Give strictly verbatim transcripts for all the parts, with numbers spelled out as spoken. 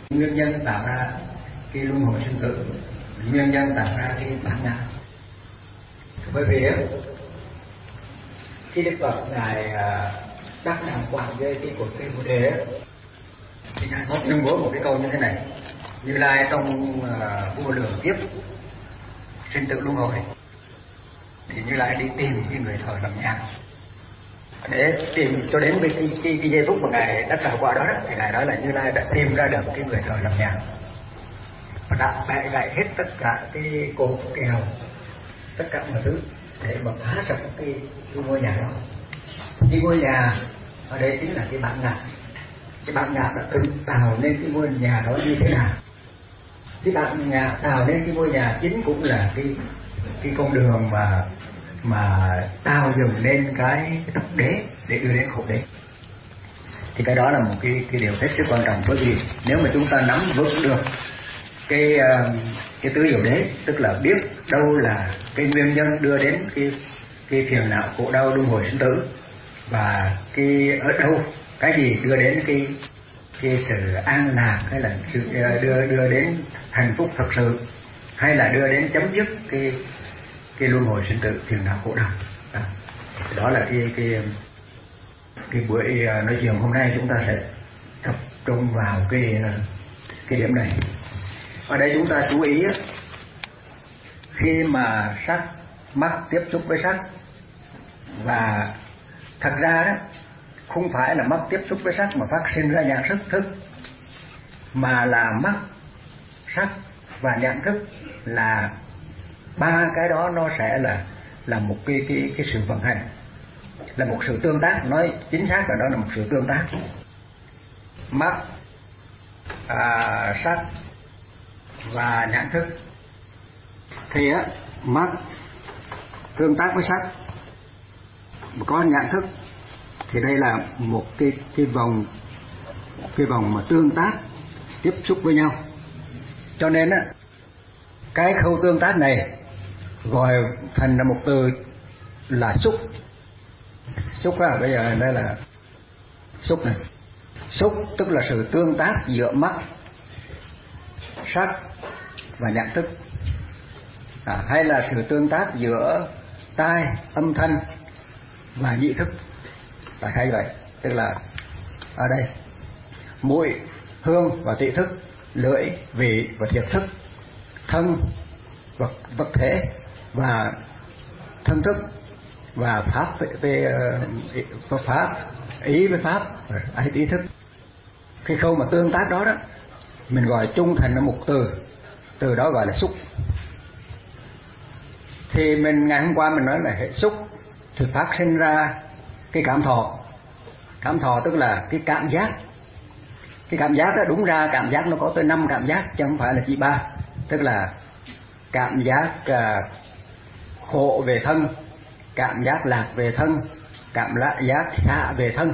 nguyên nhân tạo ra cái luân hồi sinh tử, nguyên nhân tạo ra cái bản ngã. Bởi vì khi Đức Phật ngài đắc đàng hoàng với cái cội cây Bồ đề thì ngài có tuyên bố một cái câu như thế này: Như Lai trong uh, vô lượng kiếp sinh tử luân hồi thì Như Lai đi tìm cái người thờ làm nhang, để tìm cho đến cái cái, cái, cái giây phút mà ngài đã trải qua đó, đó thì ngài nói là Như Lai đã tìm ra được cái người thờ làm nhang và đã bẻ gãy hết tất cả cái cột kèo, tất cả mọi thứ để mà phá sập cái, cái ngôi nhà đó. Cái ngôi nhà ở đây chính là cái bản ngã. Cái bản ngã đã tự tạo nên cái ngôi nhà đó như thế nào. Cái bản ngã tạo nên cái ngôi nhà chính cũng là cái cái con đường mà mà tạo dựng nên cái, cái tập đế để đưa đến khổ đế. Thì cái đó là một cái cái điều hết sức quan trọng, bởi vì nếu mà chúng ta nắm vững được cái cái tứ diệu đế, tức là biết đâu là cái nguyên nhân đưa đến cái cái phiền não khổ đau luân hồi sinh tử, và cái ở đâu cái gì đưa đến cái cái sự an lạc, hay là sự đưa đưa đến hạnh phúc thật sự, hay là đưa đến chấm dứt cái cái luân hồi sinh tử phiền não khổ đau. Đó, đó là cái cái cái buổi nói chuyện hôm nay chúng ta sẽ tập trung vào cái cái điểm này. Ở đây chúng ta chú ý khi mà sắc mắt tiếp xúc với sắc, và thật ra đó không phải là mắt tiếp xúc với sắc mà phát sinh ra nhãn thức thức, mà là mắt, sắc và nhãn thức là ba cái đó nó sẽ là là một cái cái cái sự vận hành, là một sự tương tác. Nói chính xác là đó là một sự tương tác. Mắt, à, sắc và nhãn thức thì á, mắt tương tác với sắc, có nhãn thức thì đây là một cái cái vòng cái vòng mà tương tác tiếp xúc với nhau. Cho nên á, cái khâu tương tác này gọi thành là một từ là xúc. Xúc á, bây giờ đây là xúc này. Xúc tức là sự tương tác giữa mắt, sắc và nhãn thức, à, hay là sự tương tác giữa tai, âm thanh và nhị thức. Đại khái vậy, tức là ở đây mũi, hương và thị thức, lưỡi, vị và thiệt thức, thân, vật vật thể và thân thức, và pháp về, về uh, pháp, ý với pháp, ái ý thức. Cái khâu mà tương tác đó đó mình gọi chung thành là một từ, từ đó gọi là xúc. Thì mình ngày hôm qua mình nói là hệ xúc thì phát sinh ra cái cảm thọ. Cảm thọ tức là cái cảm giác. Cái cảm giác đó, đúng ra cảm giác nó có tới năm cảm giác chứ không phải là chỉ ba. Tức là cảm giác uh, khổ về thân, cảm giác lạc về thân, cảm giác xạ về thân,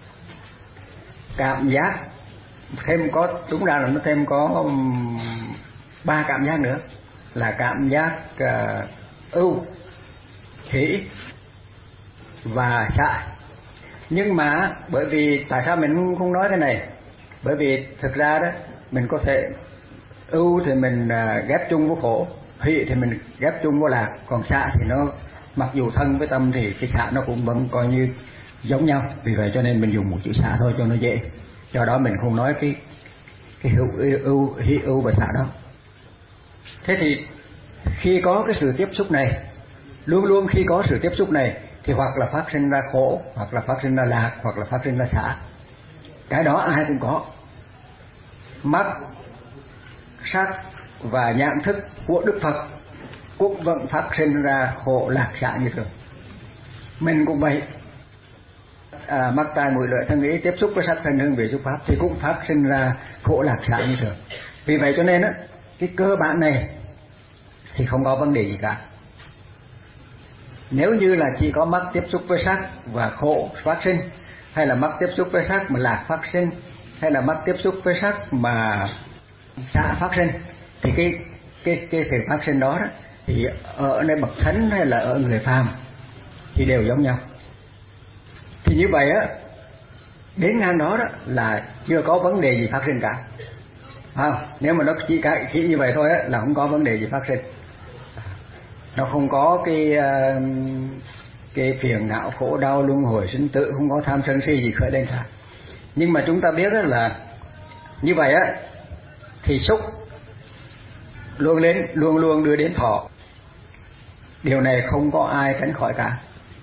cảm giác thêm có, đúng ra là nó thêm có ba um, cảm giác nữa là cảm giác uh, ưu, hỷ và xạ. Nhưng mà bởi vì tại sao mình không nói cái này? Bởi vì thực ra đó mình có thể ưu thì mình uh, ghép chung với khổ, hỷ thì mình ghép chung với lạc, còn xạ thì nó mặc dù thân với tâm thì cái xạ nó cũng vẫn coi như giống nhau. Vì vậy cho nên mình dùng một chữ xạ thôi cho nó dễ. Do đó mình không nói cái cái hữu ưu, hỷ ưu và xạ đó. Thế thì khi có cái sự tiếp xúc này, luôn luôn khi có sự tiếp xúc này thì hoặc là phát sinh ra khổ, hoặc là phát sinh ra lạc, hoặc là phát sinh ra xả. Cái đó ai cũng có. Mắt, sắc và nhãn thức của Đức Phật cũng vẫn phát sinh ra khổ lạc xả như thường. Mình cũng vậy. À, mắt tai mũi lưỡi thân ý tiếp xúc với sắc thân hương vị xúc pháp thì cũng phát sinh ra khổ lạc xả như thường. Vì vậy cho nên á, cái cơ bản này thì không có vấn đề gì cả. Nếu như là chỉ có mắt tiếp xúc với sắc và khổ phát sinh, hay là mắt tiếp xúc với sắc mà lạc phát sinh, hay là mắt tiếp xúc với sắc mà xả phát sinh, thì cái cái cái sự phát sinh đó, đó thì ở nơi bậc thánh hay là ở người phàm thì đều giống nhau. Thì như vậy á, đến ngang đó đó là chưa có vấn đề gì phát sinh cả. không? Nếu mà nó chỉ cái khi như vậy thôi á, là không có vấn đề gì phát sinh, nó không có cái cái phiền não khổ đau luân hồi sinh tử, không có tham sân si gì khởi lên cả. Nhưng mà chúng ta biết đó là như vậy á thì xúc luôn lên luôn luôn đưa đến thọ, điều này không có ai tránh khỏi cả.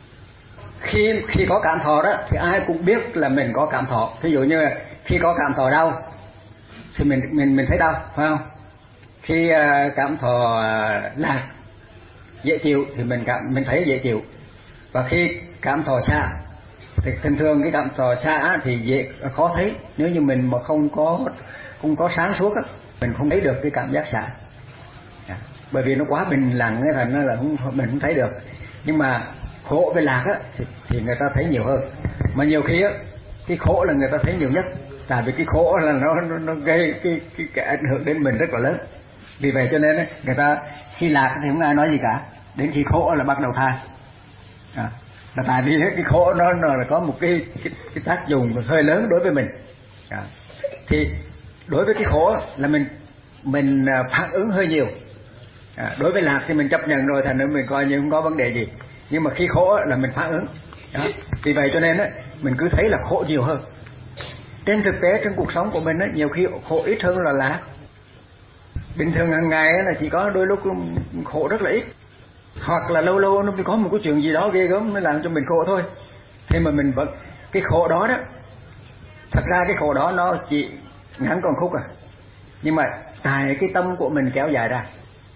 Khi khi có cảm thọ đó thì ai cũng biết là mình có cảm thọ. Ví dụ như là khi có cảm thọ đau thì mình mình mình thấy đau, phải không? Khi uh, cảm thọ uh, lạc dễ chịu thì mình cảm mình thấy dễ chịu. Và khi cảm thọ xa thì thường thường cái cảm thọ xa thì dễ khó thấy. Nếu như mình mà không có không có sáng suốt á, mình không thấy được cái cảm giác xa. À, bởi vì nó quá bình lặng cái thành nó là không, mình không thấy được. Nhưng mà khổ với lạc á thì, thì người ta thấy nhiều hơn. Mà nhiều khi á cái khổ là người ta thấy nhiều nhất, tại vì cái khổ là nó nó, nó gây cái, cái cái ảnh hưởng đến mình rất là lớn. Vì vậy cho nên á, người ta khi lạc thì không ai nói gì cả, đến khi khổ là bắt đầu than. À, là tại vì cái khổ nó, nó là có một cái, cái cái tác dụng hơi lớn đối với mình. À, thì đối với cái khổ là mình mình phản ứng hơi nhiều. À, đối với lạc thì mình chấp nhận rồi, thành ra mình coi như không có vấn đề gì. Nhưng mà khi khổ là mình phản ứng. Đó. Vì vậy cho nên á, mình cứ thấy là khổ nhiều hơn. Trên thực tế trong cuộc sống của mình á, nhiều khi khổ ít hơn là lạc. Bình thường hàng ngày là chỉ có đôi lúc khổ rất là ít, hoặc là lâu lâu nó có một cái chuyện gì đó ghê gớm nó làm cho mình khổ thôi. Thế mà mình vẫn cái khổ đó đó, thật ra cái khổ đó nó chỉ ngắn còn khúc à, nhưng mà tại cái tâm của mình kéo dài ra.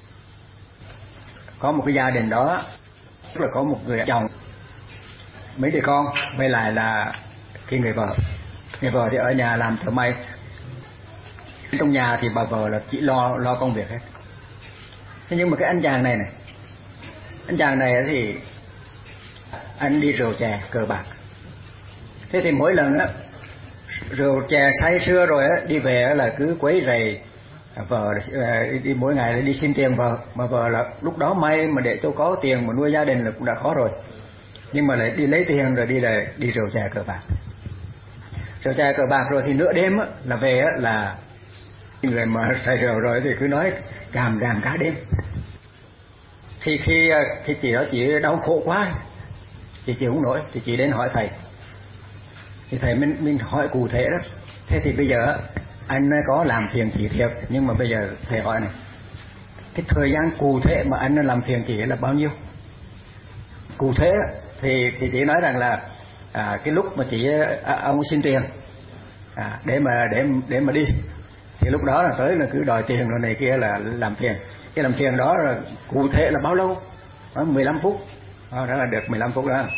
Có một cái gia đình đó, tức là có một người chồng, mấy đứa con, với lại là cái người vợ. Người vợ thì ở nhà làm thợ may. Trong nhà thì bà vợ là chỉ lo lo công việc hết. Thế nhưng mà cái anh chàng này này, anh chàng này thì anh đi rượu chè cờ bạc. Thế thì mỗi lần á rượu chè say sưa rồi á, đi về là cứ quấy rầy vợ, đi mỗi ngày đi xin tiền vợ, mà vợ là lúc đó may mà để cho có tiền mà nuôi gia đình là cũng đã khó rồi, nhưng mà lại đi lấy tiền rồi đi là đi rượu chè cờ bạc. Rượu chè cờ bạc rồi thì nửa đêm á là về á là người mà say rượu rồi thì cứ nói càm ràm cả đêm. Thì khi khi chị đó chị đau khổ quá, chị chịu không nổi thì chị đến hỏi thầy. Thì thầy mình mình hỏi cụ thể đó. Thế thì bây giờ anh có làm phiền chị thiệt, nhưng mà bây giờ thầy hỏi này, cái thời gian cụ thể mà anh làm phiền chị là bao nhiêu? Cụ thể thì thì chị nói rằng là à, cái lúc mà chị à, ông xin tiền à, để mà để để mà đi, thì lúc đó là tới là cứ đòi tiền rồi này kia là làm phiền. Cái làm phiền đó là cụ thể là bao lâu? Đó, mười lăm phút. Đó, đó là được mười lăm phút đó.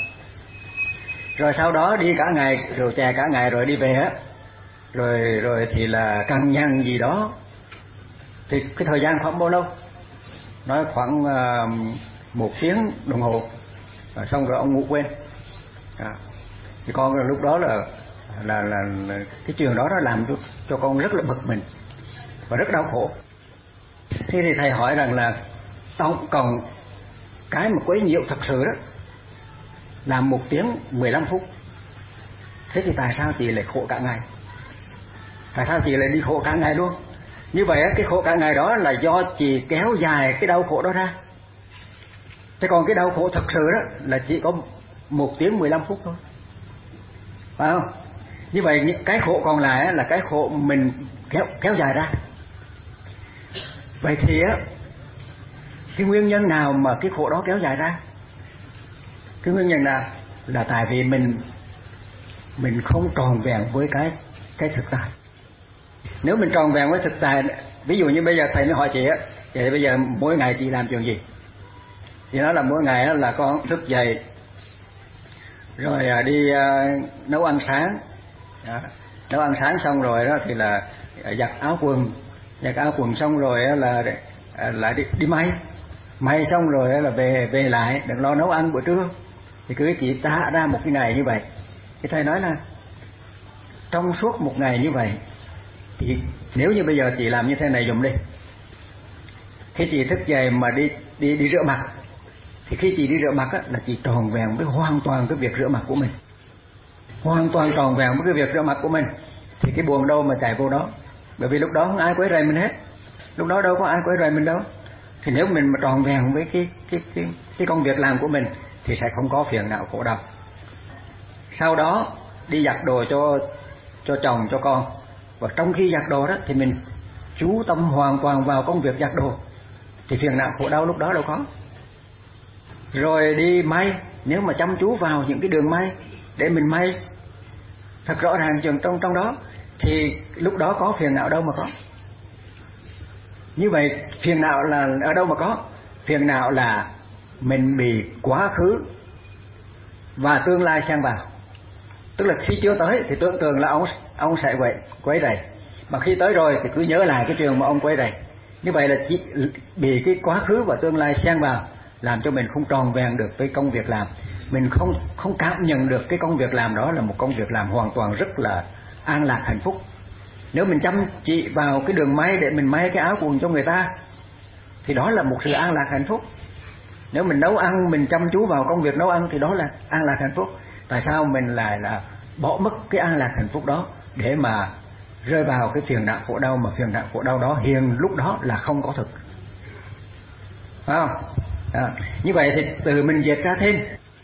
Rồi sau đó đi cả ngày rượu chè cả ngày rồi đi về á, rồi rồi thì là cằn nhằn gì đó, thì cái thời gian khoảng bao lâu? Nói khoảng uh, một tiếng đồng hồ. Rồi xong rồi ông ngủ quên. À, thì con lúc đó là là, là là cái chuyện đó nó làm cho, cho con rất là bực mình và rất đau khổ. Thế thì thầy hỏi rằng là tổng cộng cái mà quấy nhiễu thật sự đó là một tiếng mười lăm phút. Thế thì tại sao chị lại khổ cả ngày? Tại sao chị lại đi khổ cả ngày luôn? Như vậy cái khổ cả ngày đó là do chị kéo dài cái đau khổ đó ra. Thế còn cái đau khổ thật sự đó là chỉ có một tiếng mười lăm phút thôi, phải không? Như vậy những cái khổ còn lại là cái khổ mình kéo kéo dài ra. Vậy thì á, cái nguyên nhân nào mà cái khổ đó kéo dài ra? Cái nguyên nhân nào? Là tại vì mình mình không tròn vẹn với cái cái thực tại. Nếu mình tròn vẹn với thực tại, ví dụ như bây giờ thầy mới hỏi chị á, vậy bây giờ mỗi ngày chị làm chuyện gì? Chị nói là mỗi ngày á là con thức dậy rồi đi uh, nấu ăn sáng. Đó. Nấu ăn sáng xong rồi đó thì là giặt áo quần, giặt áo quần xong rồi là lại đi, đi may, may xong rồi là về về lại, đừng lo nấu ăn bữa trưa. Thì cứ chị ta ra một cái ngày như vậy. Thì thầy nói là trong suốt một ngày như vậy, thì nếu như bây giờ chị làm như thế này dùm đi, khi chị thức dậy mà đi đi đi rửa mặt, thì khi chị đi rửa mặt á, là chị tròn vẹn với hoàn toàn cái việc rửa mặt của mình, hoàn toàn tròn vẹn với cái việc rửa mặt của mình, thì cái buồn đâu mà chạy vô đó. Bởi vì lúc đó không ai quấy rầy mình hết, lúc đó đâu có ai quấy rầy mình đâu. Thì nếu mình mà tròn vẹn với cái cái cái cái công việc làm của mình thì sẽ không có phiền não khổ đau. Sau đó đi giặt đồ cho cho chồng cho con, và trong khi giặt đồ đó thì mình chú tâm hoàn toàn vào công việc giặt đồ, thì phiền não khổ đau lúc đó đâu có. Rồi đi may, nếu mà chăm chú vào những cái đường may để mình may thật rõ ràng trường trong trong đó, thì lúc đó có phiền não đâu mà có. Như vậy phiền não là ở đâu mà có? Phiền não là mình bị quá khứ và tương lai xen vào. Tức là khi chưa tới thì tưởng tượng là ông ông sẽ quậy quấy rầy, mà khi tới rồi thì cứ nhớ lại cái trường mà ông quấy rầy. Như vậy là chỉ bị cái quá khứ và tương lai xen vào, làm cho mình không tròn vẹn được với công việc làm. Mình không không cảm nhận được cái công việc làm đó là một công việc làm hoàn toàn rất là an lạc hạnh phúc. Nếu mình chăm chỉ vào cái đường may để mình may cái áo quần cho người ta thì đó là một sự an lạc hạnh phúc. Nếu mình nấu ăn, mình chăm chú vào công việc nấu ăn thì đó là an lạc hạnh phúc. Tại sao mình lại là bỏ mất cái an lạc hạnh phúc đó để mà rơi vào cái phiền não khổ đau, mà phiền não khổ đau đó hiện lúc đó là không có thực, phải không? À, như vậy thì từ mình dệt ra thêm,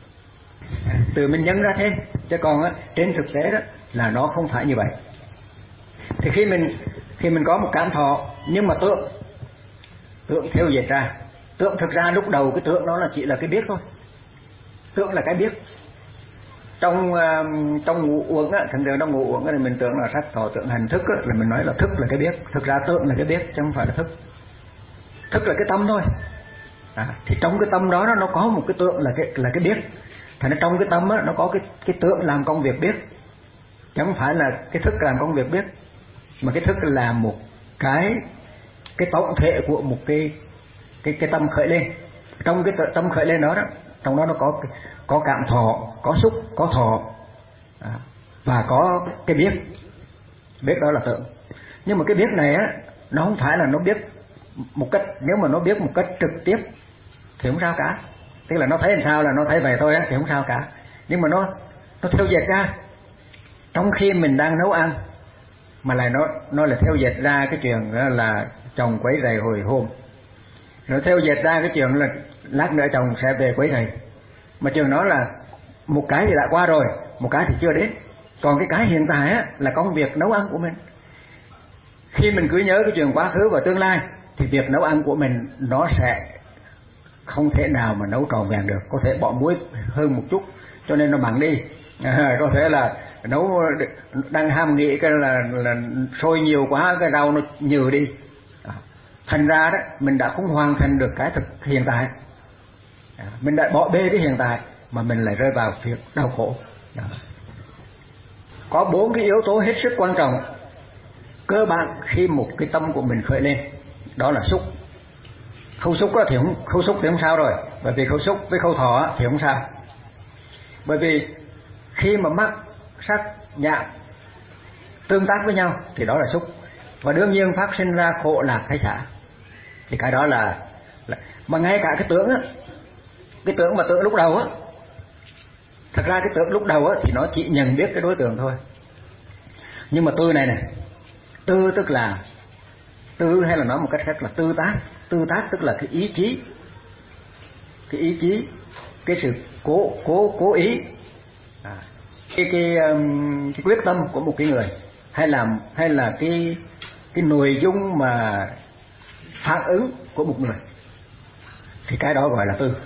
từ mình nhân ra thêm, chứ còn á, trên thực tế đó là nó không phải như vậy. Thì khi mình khi mình có một cảm thọ nhưng mà tượng tượng theo dệt ra, tượng thực ra lúc đầu cái tượng đó là chỉ là cái biết thôi, tượng là cái biết. Trong uh, trong ngũ uẩn á, thường thường trong ngũ uẩn thì mình tưởng là sắc thọ tưởng hành thức á, là mình nói là thức là cái biết, thực ra tượng là cái biết chứ không phải là thức. Thức là cái tâm thôi. À, thì trong cái tâm đó nó có một cái tượng là cái là cái biết. Thành ra trong cái tâm á, nó có cái cái tượng làm công việc biết, chứ không phải là cái thức làm công việc biết, mà cái thức là một cái cái tổng thể của một cái cái cái tâm khởi lên. Trong cái tâm khởi lên đó đó, trong đó nó có có cảm thọ, có xúc, có thọ, à, và có cái biết. Biết đó là tượng. Nhưng mà cái biết này á, nó không phải là nó biết một cách, nếu mà nó biết một cách trực tiếp thì không sao cả. Tức là nó thấy làm sao là nó thấy vậy thôi á, thì không sao cả. Nhưng mà nó nó theo dệt ra, trong khi mình đang nấu ăn mà lại nó nó là theo dệt ra cái chuyện là chồng quấy rầy hồi hôm, nó theo dệt ra cái chuyện là lát nữa chồng sẽ về quấy rầy. Mà trường đó là một cái thì đã qua rồi, một cái thì chưa đến. Còn cái cái hiện tại á, là công việc nấu ăn của mình. Khi mình cứ nhớ cái chuyện quá khứ và tương lai thì việc nấu ăn của mình nó sẽ không thể nào mà nấu tròn vẹn được. Có thể bỏ muối hơn một chút cho nên nó mặn đi, à, có thể là nấu đang ham nghĩ cái là, là sôi nhiều quá cái rau nó nhừ đi, à, thành ra đó mình đã không hoàn thành được cái thực hiện tại, à, mình đã bỏ bê cái hiện tại mà mình lại rơi vào việc đau khổ. Đó. Có bốn cái yếu tố hết sức quan trọng cơ bản khi một cái tâm của mình khởi lên, đó là xúc. Khâu xúc thì không khâu xúc thì không sao rồi, bởi vì khâu xúc với khâu thọ thì không sao. Bởi vì khi mà mắt, sắc, nhạc tương tác với nhau thì đó là xúc, và đương nhiên phát sinh ra khổ lạc hay xả. Thì cái đó là, là mà ngay cả cái tưởng á, cái tưởng mà tưởng lúc đầu á, thật ra cái tưởng lúc đầu á thì nó chỉ nhận biết cái đối tượng thôi. Nhưng mà tư này này, tư tức là tư, hay là nói một cách khác là tư tác. Tư tác tức là cái ý chí, cái ý chí, cái sự cố cố cố ý, à, cái cái, um, cái quyết tâm của một cái người, hay là hay là cái cái nội dung mà phản ứng của một người, thì cái đó gọi là tư.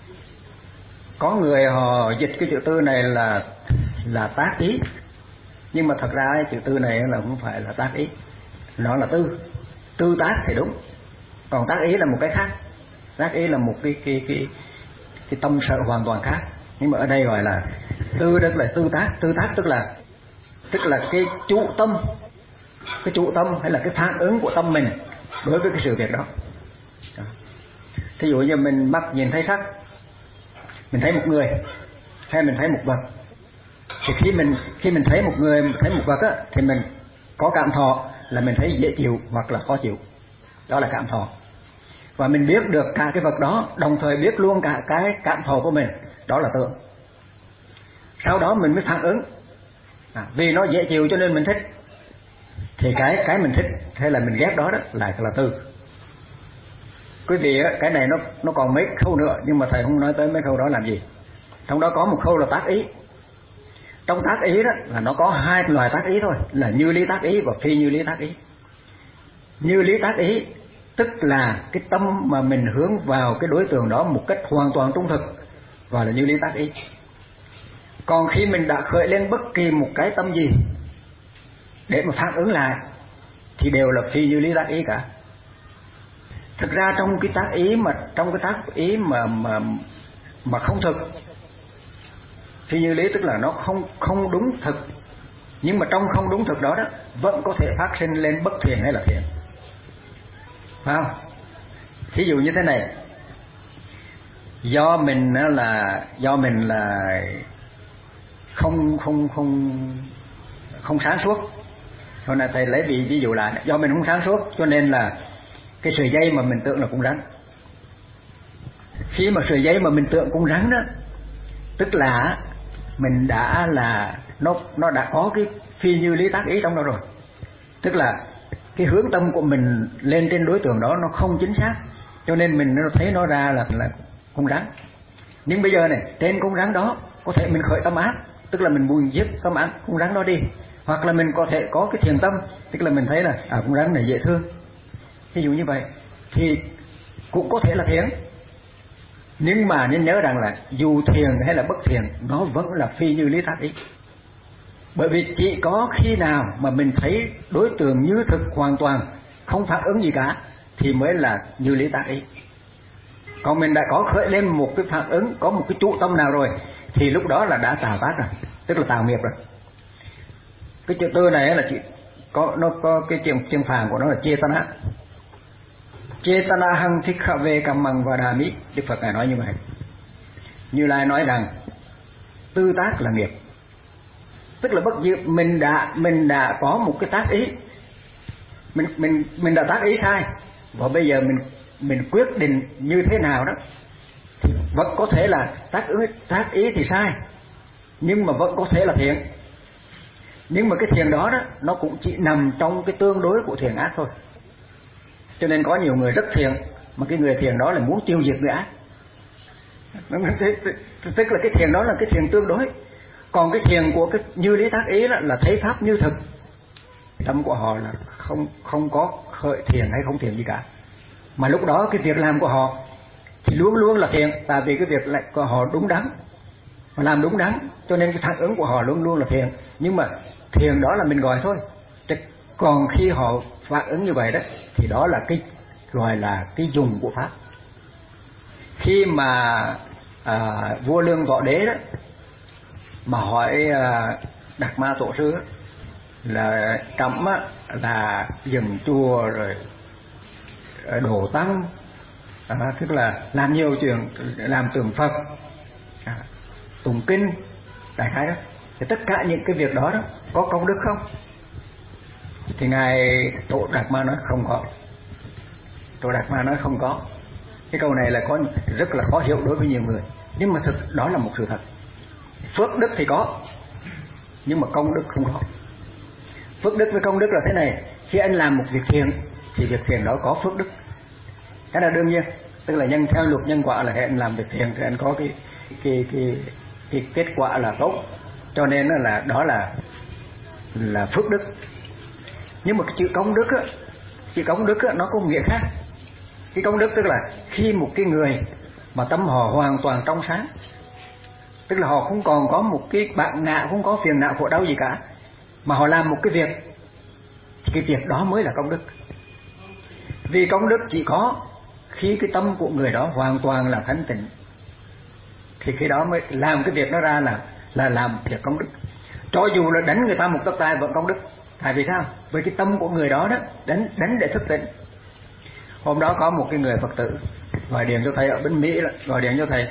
Có người họ dịch cái chữ tư này là là tác ý, nhưng mà thật ra chữ tư này là không phải là tác ý, nó là tư. Tư tác thì đúng, còn tác ý là một cái khác. Tác ý là một cái cái cái cái tâm sở hoàn toàn khác. Nhưng mà ở đây gọi là tư, tức là tư tác. Tư tác tức là tức là cái chủ tâm, cái chủ tâm hay là cái phản ứng của tâm mình đối với cái sự việc đó. Đó. Thí dụ như mình mắt nhìn thấy sắc, mình thấy một người hay mình thấy một vật, thì khi mình khi mình thấy một người, thấy một vật á, thì mình có cảm thọ là mình thấy dễ chịu hoặc là khó chịu, đó là cảm thọ. Và mình biết được cả cái vật đó, đồng thời biết luôn cả cái cảm thọ của mình, đó là tưởng. Sau đó mình mới phản ứng, à, vì nó dễ chịu cho nên mình thích, thì cái cái mình thích hay là mình ghét đó đó là là tư. Quý vị á, cái này nó nó còn mấy khâu nữa, nhưng mà thầy không nói tới mấy khâu đó làm gì. Trong đó có một khâu là tác ý. Trong tác ý đó là nó có hai loại tác ý thôi, là như lý tác ý và phi như lý tác ý. Như lý tác ý tức là cái tâm mà mình hướng vào cái đối tượng đó một cách hoàn toàn trung thực, gọi là như lý tác ý. Còn khi mình đã khởi lên bất kỳ một cái tâm gì để mà phản ứng lại thì đều là phi như lý tác ý cả. Thực ra trong cái tác ý mà trong cái tác ý mà mà mà không thực, phi như lý tức là nó không không đúng thực, nhưng mà trong không đúng thực đó đó vẫn có thể phát sinh lên bất thiện hay là thiện, phải không? Thí dụ như thế này, do mình là do mình là không không không không sáng suốt. Hồi nãy thầy lấy ví ví dụ lại, do mình không sáng suốt cho nên là cái sợi dây mà mình tưởng là con rắn. Khi mà sợi dây mà mình tưởng con rắn đó, tức là mình đã là nó nó đã có cái phi như lý tác ý trong đó rồi. Tức là cái hướng tâm của mình lên trên đối tượng đó nó không chính xác, cho nên mình nó thấy nó ra là là con rắn. Nhưng bây giờ này, trên con rắn đó có thể mình khởi tâm ác, tức là mình muốn giết tâm ác con rắn đó đi, hoặc là mình có thể có cái thiện tâm, tức là mình thấy là à con rắn này dễ thương. Ví dụ như vậy thì cũng có thể là thiện. Nhưng mà nên nhớ rằng là dù thiện hay là bất thiện, nó vẫn là phi như lý tác ý. Bởi vì chỉ có khi nào mà mình thấy đối tượng như thực hoàn toàn, không phản ứng gì cả, thì mới là như lý tác ý. Còn mình đã có khởi lên một cái phản ứng, có một cái trụ tâm nào rồi, thì lúc đó là đã tạo tác rồi, tức là tạo nghiệp rồi. Cái chữ tư này là chỉ có nó có cái tiếng tiếng Phạn của nó là chetana. Chetana hằng thích khả về cầm bằng và đà mỹ. Đức Phật ngài nói như vậy. Như Lai nói rằng tư tác là nghiệp, tức là bất diệt mình đã mình đã có một cái tác ý, mình mình mình đã tác ý sai, và bây giờ mình mình quyết định như thế nào đó thì vẫn có thể là tác ý tác ý thì sai, nhưng mà vẫn có thể là thiện. Nhưng mà cái thiện đó đó nó cũng chỉ nằm trong cái tương đối của thiện ác thôi. Cho nên có nhiều người rất thiện, mà cái người thiện đó là muốn tiêu diệt người ác. Tức là cái thiện đó là cái thiện tương đối. Còn cái thiện của cái như lý tác ý là, là thấy pháp như thực. Tâm của họ là không không có khởi thiện hay không thiện gì cả. Mà lúc đó cái việc làm của họ thì luôn luôn là thiện, tại vì cái việc lại của họ đúng đắn, họ làm đúng đắn, cho nên cái phản ứng của họ luôn luôn là thiện. Nhưng mà thiện đó là mình gọi thôi. Còn khi họ phản ứng như vậy đó thì đó là cái gọi là cái dùng của pháp. Khi mà à, vua Lương Võ Đế đó mà hỏi à, Đạt Ma Tổ sư đó, là trẫm là dựng chùa rồi đổ tăng, à, tức là làm nhiều chuyện, làm tượng Phật, à, tụng kinh, đại khái đó, thì tất cả những cái việc đó đó có công đức không? Thì ngài Tổ Đạt Ma nói không có. Tổ Đạt Ma nói không có. Cái câu này là có rất là khó hiểu đối với nhiều người, nhưng mà thực đó là một sự thật. Phước đức thì có, nhưng mà công đức không có. Phước đức với công đức là thế này: khi anh làm một việc thiện thì việc thiện đó có phước đức, cái là đương nhiên. Tức là nhân theo luật nhân quả là khi anh làm việc thiện thì anh có cái cái cái, cái kết quả là tốt, cho nên là đó là là phước đức. Nhưng mà cái chữ công đức á, chữ công đức á, nó có một nghĩa khác. Cái công đức tức là khi một cái người mà tâm họ hoàn toàn trong sáng, tức là họ không còn có một cái bạn ngạ, không có phiền não khổ đau gì cả, mà họ làm một cái việc thì cái việc đó mới là công đức. Vì công đức chỉ có khi cái tâm của người đó hoàn toàn là thanh tịnh, thì khi đó mới làm cái việc đó ra là là làm việc công đức. Cho dù là đánh người ta một tấc tai vẫn công đức. Tại vì sao? Vì cái tâm của người đó đó đánh đánh để thức tỉnh. Hôm đó có một cái người Phật tử gọi điện cho thầy ở bên Mỹ, gọi điện cho thầy,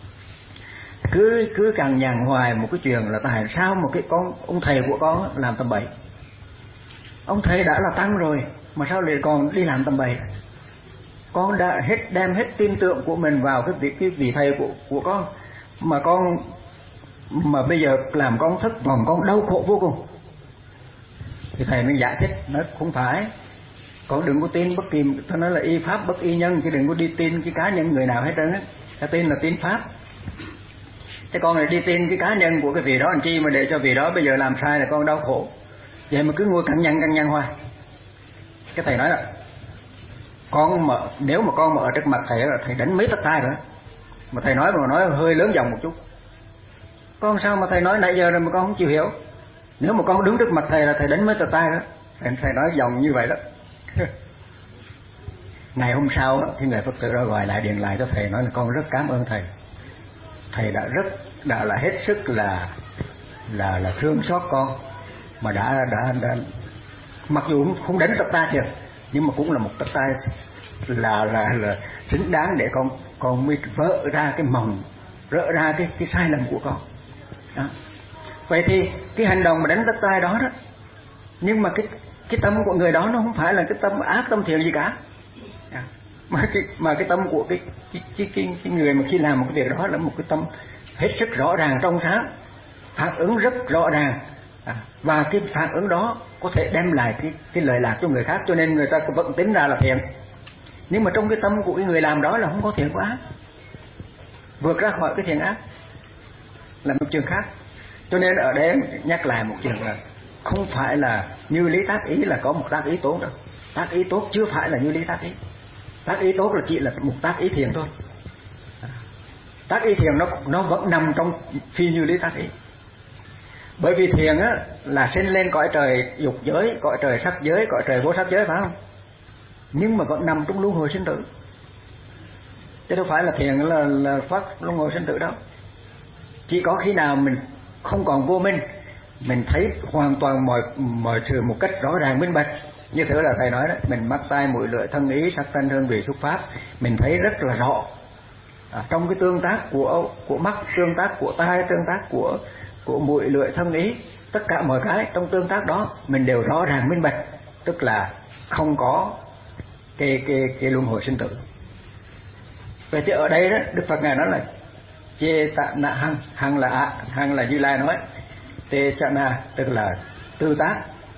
cứ cứ càng nhằn hoài một cái chuyện là tại sao một cái con ông thầy của con làm tầm bậy. Ông thầy đã là tăng rồi mà sao lại còn đi làm tầm bậy? Con đã hết đem hết tin tưởng của mình vào cái vị cái vị thầy của của con, mà con mà bây giờ làm con thất vọng, con đau khổ vô cùng. Thì thầy mới giải thích nói không phải, con đừng có tin bất kỳ, tôi nói là y pháp bất y nhân, chứ đừng có đi tin cái cá nhân người nào hết trơn á. Cái tin là tin pháp, chứ con này đi tin cái cá nhân của cái vị đó làm chi mà để cho vị đó bây giờ làm sai là con đau khổ, vậy mà cứ ngồi căng nhăn căng nhăn hoài. Cái thầy nói là con mà nếu mà con mà ở trước mặt thầy là thầy đánh mấy tát tai rồi, mà thầy nói mà nói hơi lớn giọng một chút, con sao mà thầy nói nãy giờ rồi mà con không chịu hiểu. Nếu mà con đứng trước mặt thầy là thầy đánh mấy tát tai đó. Thầy, thầy nói giọng như vậy đó. Ngày hôm sau đó, thì người Phật tử đó gọi lại điện lại cho thầy nói là con rất cảm ơn thầy, thầy đã rất đã là hết sức là là là thương xót con, mà đã đã, đã mặc dù không đánh tát tai thiệt, nhưng mà cũng là một tát tai là là là xứng đáng để con con mới vỡ ra cái mầm, rỡ ra cái cái sai lầm của con đó. Vậy thì cái hành động mà đánh tát tai đó đó, nhưng mà cái cái tâm của người đó nó không phải là cái tâm ác tâm thiện gì cả, mà cái mà cái tâm của cái cái cái cái, cái người mà khi làm một cái việc đó là một cái tâm hết sức rõ ràng trong sáng, phản ứng rất rõ ràng, à, và cái phản ứng đó có thể đem lại cái cái lợi lạc cho người khác, cho nên người ta vẫn tính ra là thiện. Nhưng mà trong cái tâm của cái người làm đó là không có thiện có ác, vượt ra khỏi cái thiện ác là một trường khác. Cho nên ở đây nhắc lại một chuyện là không phải là như lý tác ý là có một tác ý tốt đâu, tác ý tốt chưa phải là như lý tác ý. Tác ý tốt là chỉ là một tác ý thiện thôi. Tác ý thiện nó nó vẫn nằm trong phi như lý tác ý. Bởi vì thiện á là sinh lên cõi trời dục giới, cõi trời sắc giới, cõi trời vô sắc giới, phải không? Nhưng mà vẫn nằm trong luân hồi sinh tử, chứ đâu phải là thiện là là phát luân hồi sinh tử đâu. Chỉ có khi nào mình không còn vô minh, mình thấy hoàn toàn mọi mọi sự một cách rõ ràng minh bạch, như thế là thầy nói đó, mình mắt tai mũi lưỡi thân ý sắc thanh hương vị xúc pháp, mình thấy rất là rõ. À, trong cái tương tác của của mắt, tương tác của tai, tương tác của của mũi lưỡi thân ý, tất cả mọi cái trong tương tác đó mình đều rõ ràng minh bạch, tức là không có cái cái cái luân hồi sinh tử. Vậy thì ở đây đó Đức Phật ngài nói là chê tạ na hăng, hăng là ạ, hăng là Như Lai nói, tê cha na tức là tư tác,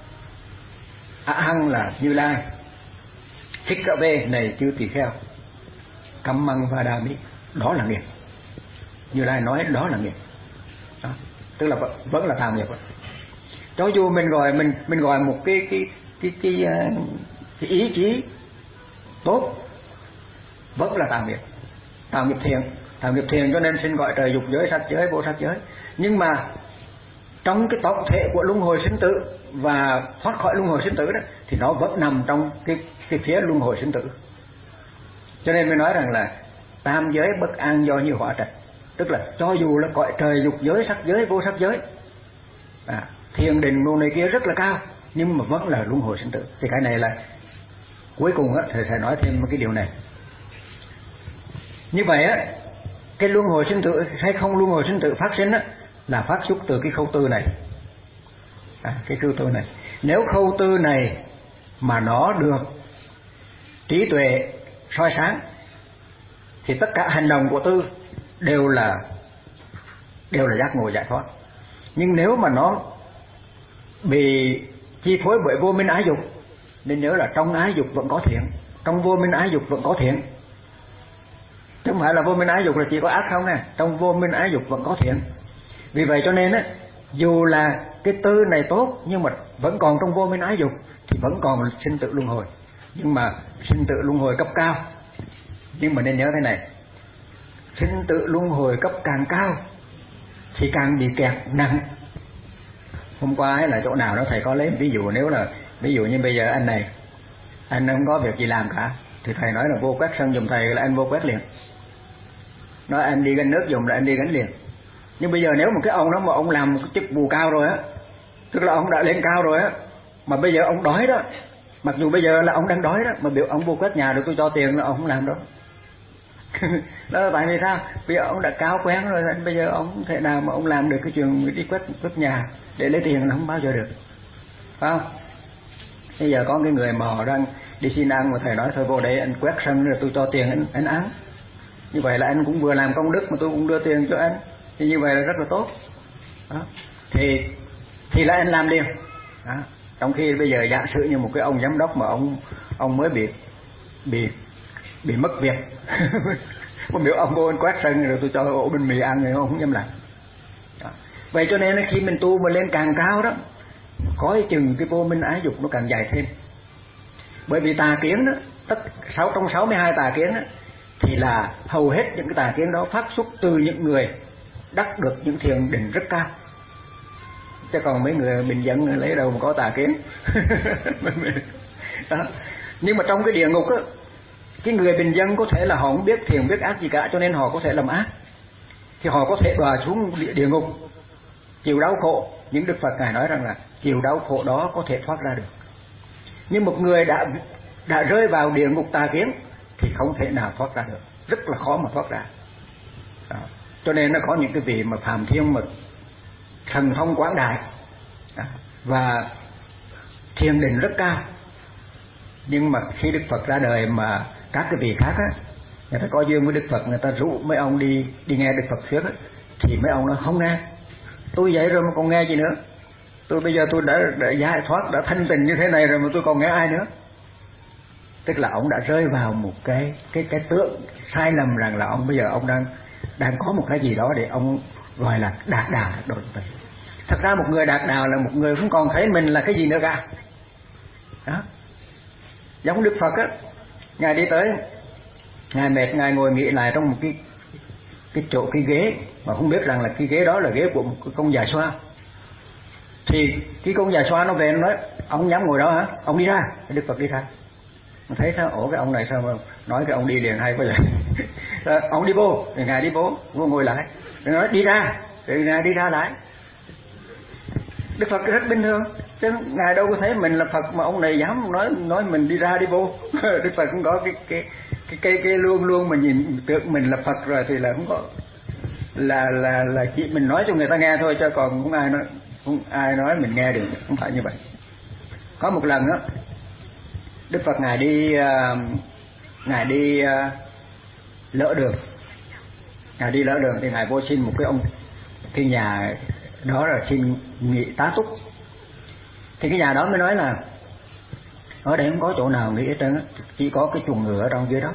ạ hăng là Như Lai, thích cả bê này chư tỳ kheo, căm măng và đà mỹ, đó là nghiệp. Như Lai nói đó là nghiệp đó, tức là vẫn, vẫn là tạo nghiệp đó. Cho dù mình gọi mình mình gọi một cái cái cái cái, cái, cái ý chí tốt vẫn là tạo nghiệp, tạo nghiệp thiện, tạo nghiệp thiện cho nên xin gọi trời dục giới, sắc giới, vô sắc giới. Nhưng mà trong cái tổng thể của luân hồi sinh tử và thoát khỏi luân hồi sinh tử đó thì nó vẫn nằm trong cái cái phía luân hồi sinh tử. Cho nên mới nói rằng là tam giới bất an do như hỏa trạch, tức là cho dù là cõi trời dục giới, sắc giới, vô sắc giới, à, thiền định đồ này kia rất là cao, nhưng mà vẫn là luân hồi sinh tử. Thì cái này là cuối cùng á thầy sẽ nói thêm một cái điều này. Như vậy á, cái luân hồi sinh tử hay không luân hồi sinh tử phát sinh á là phát xuất từ cái khâu tư này, à, cái khâu tư này. Nếu khâu tư này mà nó được trí tuệ soi sáng thì tất cả hành động của tư đều là đều là giác ngộ giải thoát. Nhưng nếu mà nó bị chi phối bởi vô minh ái dục, nên nhớ là trong ái dục vẫn có thiện, trong vô minh ái dục vẫn có thiện, chứ không phải là vô minh ái dục là chỉ có ác không nha. Trong vô minh ái dục vẫn có thiện. Vì vậy cho nên á, dù là cái tư này tốt nhưng mà vẫn còn trong vô minh ái dục thì vẫn còn sinh tử luân hồi, nhưng mà sinh tử luân hồi cấp cao. Nhưng mà nên nhớ thế này, sinh tử luân hồi cấp càng cao thì càng bị kẹt nặng. Hôm qua ấy là chỗ nào đó thầy có lấy ví dụ, nếu là ví dụ như bây giờ anh này, anh không có việc gì làm cả, thì thầy nói là vô quét sân giùm thầy là anh vô quét liền. Nói anh đi gánh nước dùng là anh đi gánh liền. Nhưng bây giờ nếu mà cái ông đó mà ông làm một cái chức vụ cao rồi á, tức là ông đã lên cao rồi á, mà bây giờ ông đói đó, mặc dù bây giờ là ông đang đói đó, mà biểu ông vô quét nhà được tôi cho tiền là ông không làm đâu. Đó là tại vì sao? Vì ông đã cao quen rồi, bây giờ ông không thể nào mà ông làm được cái chuyện đi quét quét nhà để lấy tiền là không bao giờ được, phải không? Bây giờ có cái người mà họ đang đi xin ăn mà thầy nói thôi vô đây anh quét sân rồi tôi cho tiền anh, anh ăn. Như vậy là anh cũng vừa làm công đức mà tôi cũng đưa tiền cho anh, thì như vậy là rất là tốt đó. Thì thì là anh làm liền đó. Trong khi bây giờ giả sử như một cái ông giám đốc mà ông ông mới bị bị bị mất việc có biểu ông vô anh quét sân rồi tôi cho ổ bánh mì ăn rồi ông không dám làm. Đó. Vậy cho nên khi mình tu mà lên càng cao đó, có chừng cái vô minh ái dục nó càng dài thêm. Bởi vì tà kiến đó, tất sáu trong sáu mươi hai tà kiến đó, thì là hầu hết những cái tà kiến đó phát xuất từ những người đắc được những thiền định rất cao. Chứ còn mấy người bình dân lấy đâu mà có tà kiến. Đó. Nhưng mà trong cái địa ngục á, cái người bình dân có thể là họ không biết thiền biết ác gì cả, cho nên họ có thể làm ác, thì họ có thể đọa xuống địa, địa ngục chịu đau khổ. Nhưng Đức Phật Ngài nói rằng là chịu đau khổ đó có thể thoát ra được. Nhưng một người đã đã rơi vào địa ngục tà kiến thì không thể nào thoát ra được, rất là khó mà thoát ra. Đó. Cho nên nó có những cái vị mà phàm thiên mà thần thông quảng đại và thiền định rất cao, nhưng mà khi Đức Phật ra đời mà các cái vị khác á, người ta có duyên với Đức Phật, người ta rủ mấy ông đi đi nghe Đức Phật thuyết á, thì mấy ông nó không nghe. Tôi vậy rồi mà còn nghe gì nữa? Tôi bây giờ tôi đã, đã giải thoát, đã thanh tịnh như thế này rồi mà tôi còn nghe ai nữa? Tức là ông đã rơi vào một cái cái cái tượng sai lầm rằng là ông bây giờ ông đang đang có một cái gì đó để ông gọi là đạt đạo đột tuệ. Thật ra một người đạt đạo là một người không còn thấy mình là cái gì nữa cả. Đó. Giống Đức Phật á, Ngài đi tới, Ngài mệt, Ngài ngồi nghỉ lại trong một cái cái chỗ cái ghế mà không biết rằng là cái ghế đó là ghế của một con già xoa. Thì cái con già xoa nó về nó nói, ông dám ngồi đó hả? Ông đi ra. Đức Phật đi ra. Mình thấy sao, ổ cái ông này sao mà nói cái ông đi liền hay quá vậy. Ông đi vô, rồi Ngài đi vô, vô ngồi lại. Rồi nói đi ra, rồi Ngài đi ra lại. Đức Phật rất bình thường, chứ Ngài đâu có thấy mình là Phật mà ông này dám nói nói mình đi ra đi vô. Đức Phật cũng có cái cái cái cái, cái luôn luôn mà nhìn tưởng mình là Phật rồi thì là không có, là là là chỉ mình nói cho người ta nghe thôi, chứ còn không ai nói không ai nói mình nghe được, không phải như vậy. Có một lần đó, Đức Phật Ngài đi uh, Ngài đi uh, lỡ đường, Ngài đi lỡ đường thì Ngài vô xin một cái ông cái nhà đó là xin nghỉ tá túc. Thì cái nhà đó mới nói là ở đây không có chỗ nào nghỉ hết trơn á, chỉ có cái chuồng ngựa ở trong dưới đó.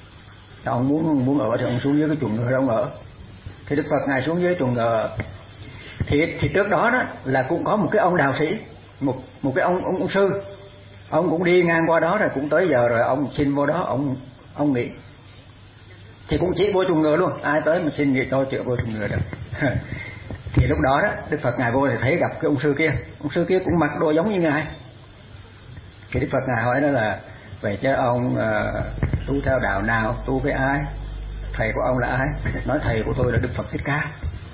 Ông muốn muốn ở thì ông xuống dưới cái chuồng ngựa đó ông ở. Thì Đức Phật Ngài xuống dưới chuồng ngựa. Thì thì trước đó đó là cũng có một cái ông đạo sĩ, một một cái ông ông, ông sư, ông cũng đi ngang qua đó rồi, cũng tới giờ rồi, ông xin vô đó ông ông nghỉ. Thì cũng chỉ vô chuồng ngựa luôn, ai tới mà xin nghỉ tôi chữa vô chuồng ngựa được. Thì lúc đó đó Đức Phật Ngài vô thì thấy gặp cái ông sư kia, ông sư kia cũng mặc đồ giống như Ngài. Thì Đức Phật Ngài hỏi đó là vậy chứ ông uh, tu theo đạo nào, tu với ai, thầy của ông là ai? Nói thầy của tôi là Đức Phật Thích Ca.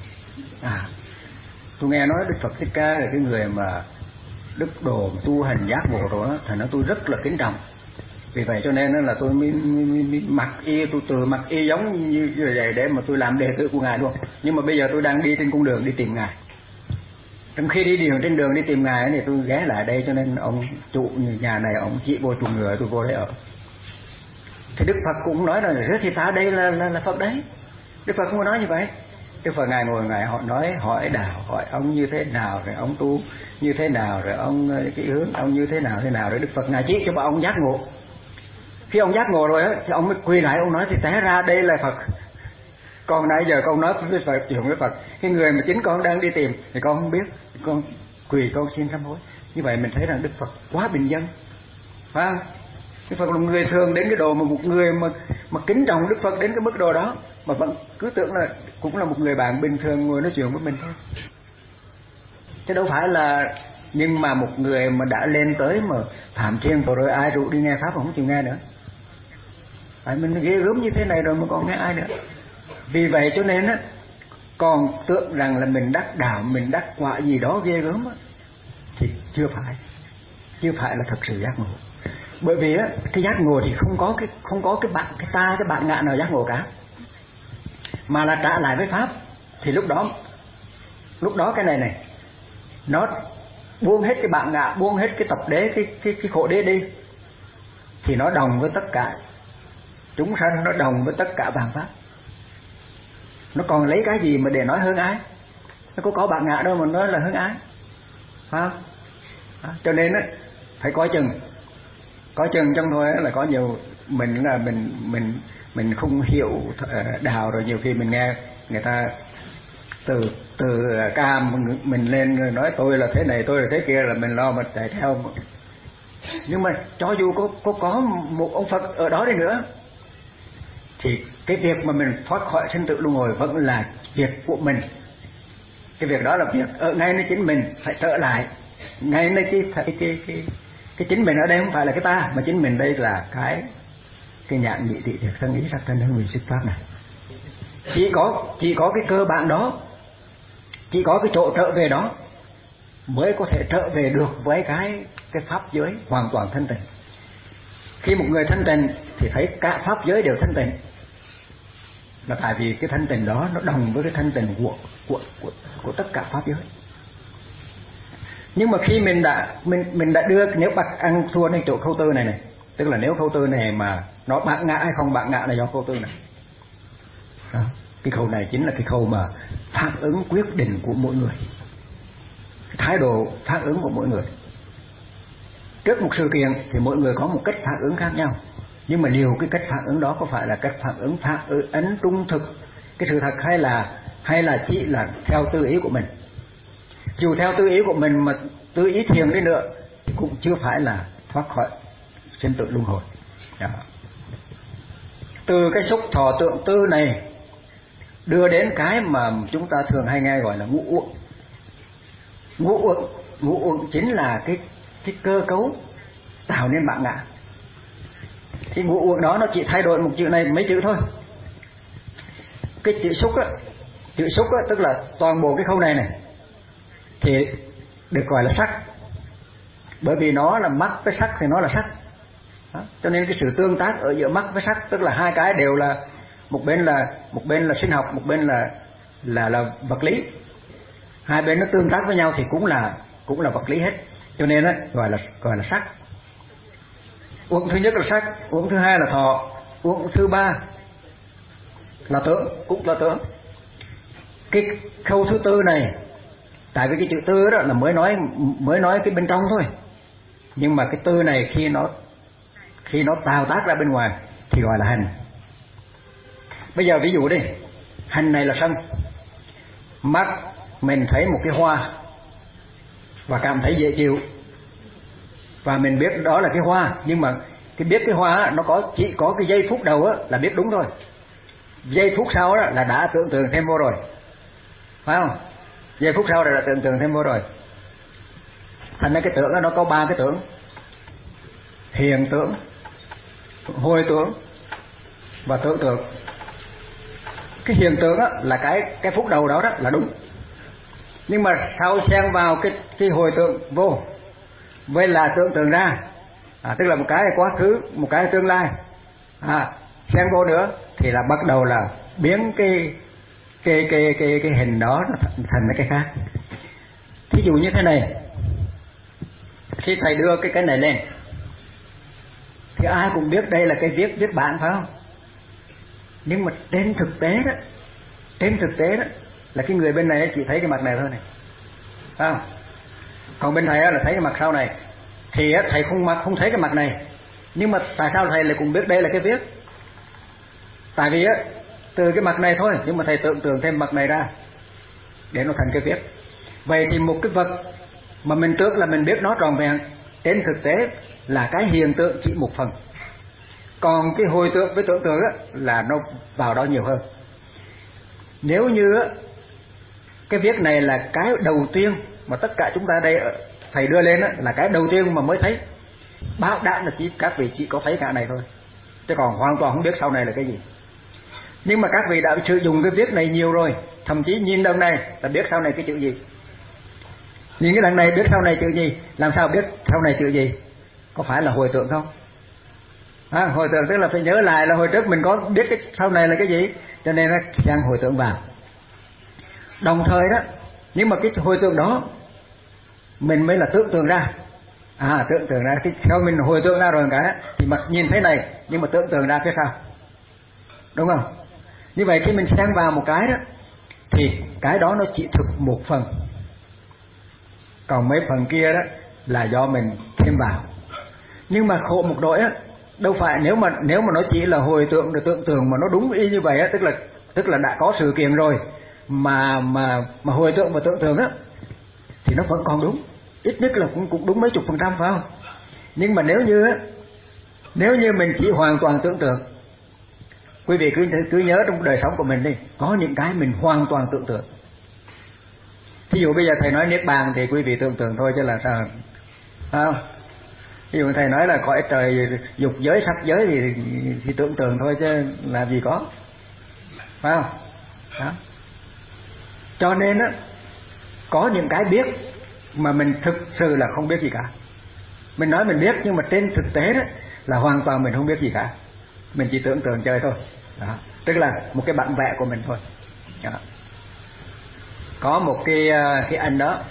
À, tôi nghe nói Đức Phật Thích Ca là cái người mà đức đồ tu hành giác ngộ rồi đó, thành ra tôi rất là kính trọng. Vì vậy cho nên là tôi mới, mới, mới, mới mặc y, tôi từ mặc y giống như vậy để mà tôi làm đệ tử của Ngài luôn. Nhưng mà bây giờ tôi đang đi trên cung đường đi tìm Ngài. Trong khi đi đường trên đường đi tìm Ngài thì tôi ghé lại đây, cho nên ông chủ nhà này ông chỉ vô chuồng ngựa, tôi vô đây ở. Thì Đức Phật cũng nói là rất thì ta đây là, là là Phật đấy. Đức Phật không có nói như vậy. Đức Phật Ngài ngồi Ngài họ nói hỏi đạo, hỏi ông như thế nào, rồi ông tu như thế nào, rồi ông cái hướng ông như thế nào thế nào, rồi Đức Phật Ngài chỉ cho bà ông giác ngộ. Khi ông giác ngộ rồi á thì ông mới quỳ lại, ông nói thì té ra đây là Phật. Còn nãy giờ con nói với Phật, chuyện với Phật, cái người mà chính con đang đi tìm thì con không biết, con quỳ con xin sám hối. Như vậy mình thấy rằng Đức Phật quá bình dân, phải không? Đức Phật là một người thường đến cái độ mà một người mà mà kính trọng Đức Phật đến cái mức độ đó mà vẫn cứ tưởng là cũng là một người bạn bình thường ngồi nói chuyện với mình thôi, chứ đâu phải là. Nhưng mà một người mà đã lên tới mà phạm thiên rồi, rồi ai rủ đi nghe pháp không chịu nghe nữa. Tại mình ghê gớm như thế này rồi mà còn nghe ai nữa. Vì vậy cho nên á, còn tưởng rằng là mình đắc đạo, mình đắc quả gì đó ghê gớm á, thì chưa phải, chưa phải là thật sự giác ngộ. Bởi vì á, cái giác ngộ thì không có cái không có cái bạn cái ta cái bạn ngạ nào giác ngộ cả, mà là trả lại với pháp. Thì lúc đó lúc đó cái này này nó buông hết cái bạn ngạ, buông hết cái tập đế, cái cái cái khổ đế đi, thì nó đồng với tất cả chúng sanh, nó đồng với tất cả vạn pháp. Nó còn lấy cái gì mà để nói hơn ai? Nó có có bạn ngạ đâu mà nói là hơn ai, phải không? Cho nên á phải coi chừng, coi chừng trong thôi là có nhiều mình là mình mình mình không hiểu đạo, rồi nhiều khi mình nghe người ta từ từ ca mình lên nói tôi là thế này tôi là thế kia là mình lo mà chạy theo. Nhưng mà cho dù có có có một ông Phật ở đó đi nữa thì cái việc mà mình thoát khỏi sinh tử luân hồi vẫn là việc của mình. Cái việc đó là việc ở ngay nơi chính mình phải trở lại, ngay nơi cái cái cái cái, cái chính mình ở đây không phải là cái ta, mà chính mình đây là cái cái nhãn nhị thị thiệt thân ý sắc thân hương vị sức pháp này. Chỉ có chỉ có cái cơ bản đó, chỉ có cái chỗ trở về đó mới có thể trở về được với cái cái pháp giới hoàn toàn thanh tịnh. Khi một người thanh tịnh thì thấy cả pháp giới đều thanh tịnh, là tại vì cái thanh tịnh đó nó đồng với cái thanh tịnh của của của của tất cả pháp giới. Nhưng mà khi mình đã mình mình đã đưa, nếu bạc ăn thuaในchỗ khâu tư này này, tức là nếu khâu tư này mà nó bạc ngã hay không bạc ngã là do khâu tư này. Đó. Cái khâu này chính là cái khâu mà phản ứng quyết định của mỗi người, cái thái độ phản ứng của mỗi người trước một sự kiện thì mỗi người có một cách phản ứng khác nhau. Nhưng mà liệu cái cách phản ứng đó có phải là cách phản ứng phản ứng ấn trung thực cái sự thật, hay là hay là chỉ là theo tư ý của mình? Dù theo tư ý của mình mà tư ý thiền đi nữa thì cũng chưa phải là thoát khỏi sinh tử luân hồi. Đó. Từ cái xúc thọ tượng tư này đưa đến cái mà chúng ta thường hay nghe gọi là ngũ uẩn. Ngũ uẩn, ngũ uẩn chính là cái cái cơ cấu tạo nên bản ngã. Cái ngũ uẩn đó nó chỉ thay đổi một chữ này mấy chữ thôi. Cái chữ xúc á, chữ xúc á tức là toàn bộ cái khâu này này thì được gọi là sắc, bởi vì nó là mắt với sắc thì nó là sắc. Đó. Cho nên cái sự tương tác ở giữa mắt với sắc tức là hai cái đều là một bên là một bên là sinh học, một bên là là là vật lý. Hai bên nó tương tác với nhau thì cũng là cũng là vật lý hết. Cho nên đó, gọi là gọi là sắc. Uẩn thứ nhất là sắc, uẩn thứ hai là thọ, uẩn thứ ba là tưởng, cũng là tưởng. Cái khâu thứ tư này, tại vì cái chữ tư đó là mới nói mới nói cái bên trong thôi, nhưng mà cái tư này khi nó khi nó tạo tác ra bên ngoài thì gọi là hành. Bây giờ ví dụ đi, hành này là sân. Mắt mình thấy một cái hoa và cảm thấy dễ chịu, và mình biết đó là cái hoa, nhưng mà cái biết cái hoa nó có chỉ có cái giây phút đầu là biết đúng thôi, giây phút sau đó là đã tưởng tượng thêm vô rồi, phải không? Giây phút sau là đã tưởng tượng thêm vô rồi. Thành ra cái tưởng nó có ba cái tưởng: hiện tưởng, hồi tưởng và tưởng tượng. Cái hiện tượng á, là cái cái phút đầu đó đó là đúng, nhưng mà sau xen vào cái cái hồi tưởng vô với là tưởng tượng ra, à, tức là một cái quá khứ, một cái tương lai, à, xen vô nữa thì là bắt đầu là biến cái cái cái cái cái hình đó nó thành cái khác. Thí dụ như thế này, khi thầy đưa cái cái này lên thì ai cũng biết đây là cái viết viết bản, phải không? Nhưng mà trên thực tế đó, trên thực tế đó là cái người bên này chỉ thấy cái mặt này thôi này, phải không? Còn bên thầy là thấy cái mặt sau này, thì thầy không mặt không thấy cái mặt này, nhưng mà tại sao thầy lại cũng biết đây là cái viết? Tại vì á từ cái mặt này thôi, nhưng mà thầy tưởng tượng thêm mặt này ra để nó thành cái viết. Vậy thì một cái vật mà mình tưởng là mình biết nó tròn vẹn, trên thực tế là cái hiện tượng chỉ một phần, còn cái hồi tưởng với tưởng tượng á, là nó vào đó nhiều hơn. Nếu như á, cái viết này là cái đầu tiên mà tất cả chúng ta đây thầy đưa lên á, là cái đầu tiên mà mới thấy, báo đảm là chỉ các vị chỉ có thấy cả này thôi, chứ còn hoàn toàn không biết sau này là cái gì. Nhưng mà các vị đã sử dụng cái viết này nhiều rồi, thậm chí nhìn lần này là biết sau này cái chữ gì, nhìn cái lần này biết sau này chữ gì, làm sao biết sau này chữ gì? Có phải là hồi tưởng không? À, hồi tưởng tức là phải nhớ lại là hồi trước mình có biết cái sau này là cái gì, cho nên nó sang hồi tưởng vào. Đồng thời đó, nhưng mà cái hồi tưởng đó mình mới là tưởng tượng ra, à tưởng tượng ra cái sau mình hồi tưởng ra rồi cái thì mặt nhìn thấy này, nhưng mà tưởng tượng ra phía sau, đúng không? Như vậy khi mình xen vào một cái đó thì cái đó nó chỉ thực một phần, còn mấy phần kia đó là do mình thêm vào. Nhưng mà khổ một đội á, đâu phải nếu mà nếu mà nó chỉ là hồi tưởng được tưởng tượng mà nó đúng y như vậy á, tức là tức là đã có sự kiện rồi mà mà mà hồi tưởng và tưởng tượng á thì nó vẫn còn đúng, ít nhất là cũng cũng đúng mấy chục phần trăm, phải không? Nhưng mà nếu như á, nếu như mình chỉ hoàn toàn tưởng tượng, quý vị cứ cứ nhớ trong đời sống của mình đi, có những cái mình hoàn toàn tưởng tượng. Thí dụ bây giờ thầy nói niết bàn thì quý vị tưởng tượng thôi chứ là sao, phải không? Ví dụ thầy nói là cõi trời dục giới sắc giới thì, thì tưởng tượng thôi chứ làm gì có, phải không? Đó. Cho nên á, có những cái biết mà mình thực sự là không biết gì cả. Mình nói mình biết nhưng mà trên thực tế đó là hoàn toàn mình không biết gì cả, mình chỉ tưởng tượng chơi thôi. Đó. Tức là một cái bản vẽ của mình thôi. Đó. Có một cái cái anh đó,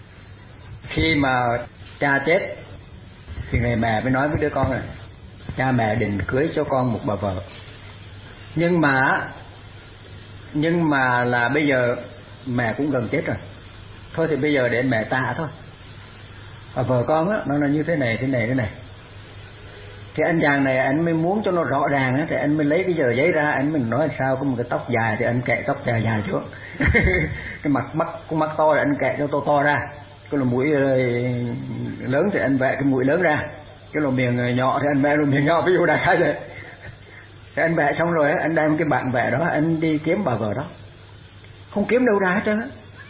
khi mà cha chết thì người mẹ mới nói với đứa con này, cha mẹ định cưới cho con một bà vợ, nhưng mà nhưng mà là bây giờ mẹ cũng gần chết rồi, thôi thì bây giờ để mẹ tạ thôi. Và vợ con á nó là như thế này thế này thế này. Thì anh chàng này anh mới muốn cho nó rõ ràng á, thì anh mới lấy cái tờ giấy ra, anh mình nói sao có một cái tóc dài thì anh kẹ tóc dài dài xuống. Cái mặt mắt con mắt to thì anh kẹ cho to to ra, cái lỗ mũi lớn thì anh vẽ cái mũi lớn ra, cái lỗ miệng nhỏ thì anh vẽ lỗ miệng nhỏ, ví dụ đại khái vậy. Thì anh vẽ xong rồi anh đem cái bản vẽ đó anh đi kiếm bà vợ đó, không kiếm đâu ra hết trơn á.